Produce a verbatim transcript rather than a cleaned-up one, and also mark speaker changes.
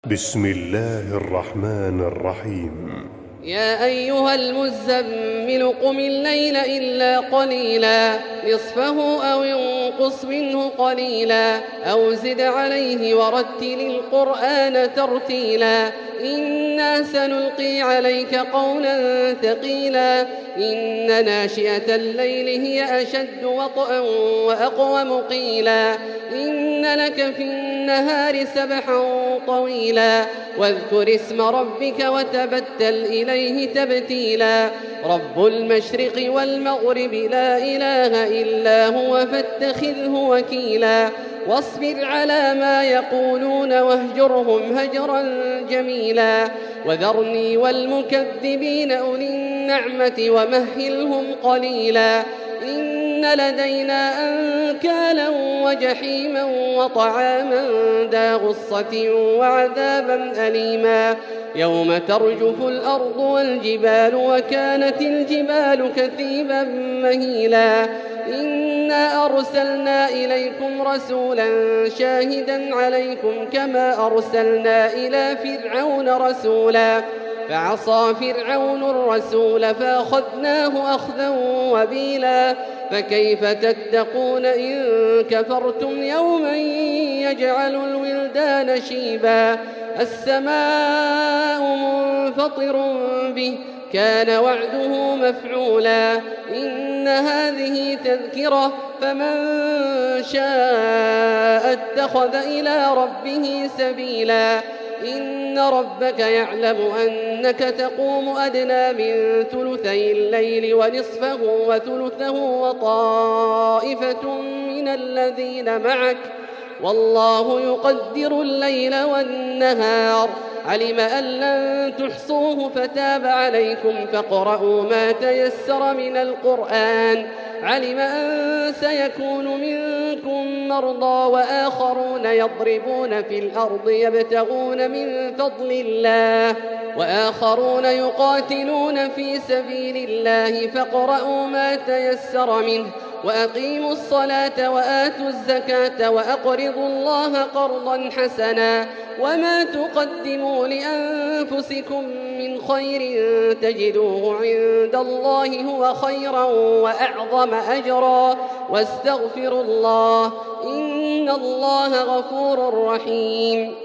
Speaker 1: بسم الله الرحمن الرحيم.
Speaker 2: يا أيها المزمل قم الليل إلا قليلا نصفه أو انقص منه قليلا أو زد عليه ورتل القرآن ترتيلا إنا سنلقي عليك قولا ثقيلا إن ناشئة الليل هي أشد وطئا وأقوم قيلا إن لك في النهار سبحا طويلا واذكر اسم ربك وتبتل إليه تبتيلا رب المشرق والمغرب لا إله إلا هو فاتخذه وكيلا واصبر على ما يقولون واهجرهم هجرا جميلا وذرني والمكذبين أولي النعمة ومهلهم قليلا إن لدينا أنكالا وجحيما وطعاما ذا غصة وعذابا أليما يوم ترجف الأرض والجبال وكانت الجبال كثيبا مهيلا إنا أرسلنا إليكم رسولا شاهدا عليكم كما أرسلنا إلى فرعون رسولا فعصى فرعون الرسول فأخذناه أخذا وبيلا فكيف تتقون إن كفرتم يوما يجعل الولدان شيبا السماء منفطر به كان وعده مفعولا إن هذه تذكرة فمن شاء اتخذ إلى ربه سبيلا إن ربك يعلم أنك تقوم أدنى من ثلثي الليل ونصفه وثلثه وطائفة من الذين معك والله يقدر الليل والنهار علم أن لن تحصوه فتاب عليكم فاقرؤوا ما تيسر من القرآن علم أن سيكون منكم مرضى وآخرون يضربون في الأرض يبتغون من فضل الله وآخرون يقاتلون في سبيل الله فاقرؤوا ما تيسر منه وأقيموا الصلاة وآتوا الزكاة وأقرضوا الله قرضا حسنا وما تقدموا لأنفسكم من خير تجدوه عند الله هو خيرا وأعظم أجرا واستغفروا الله إن الله غفور رحيم.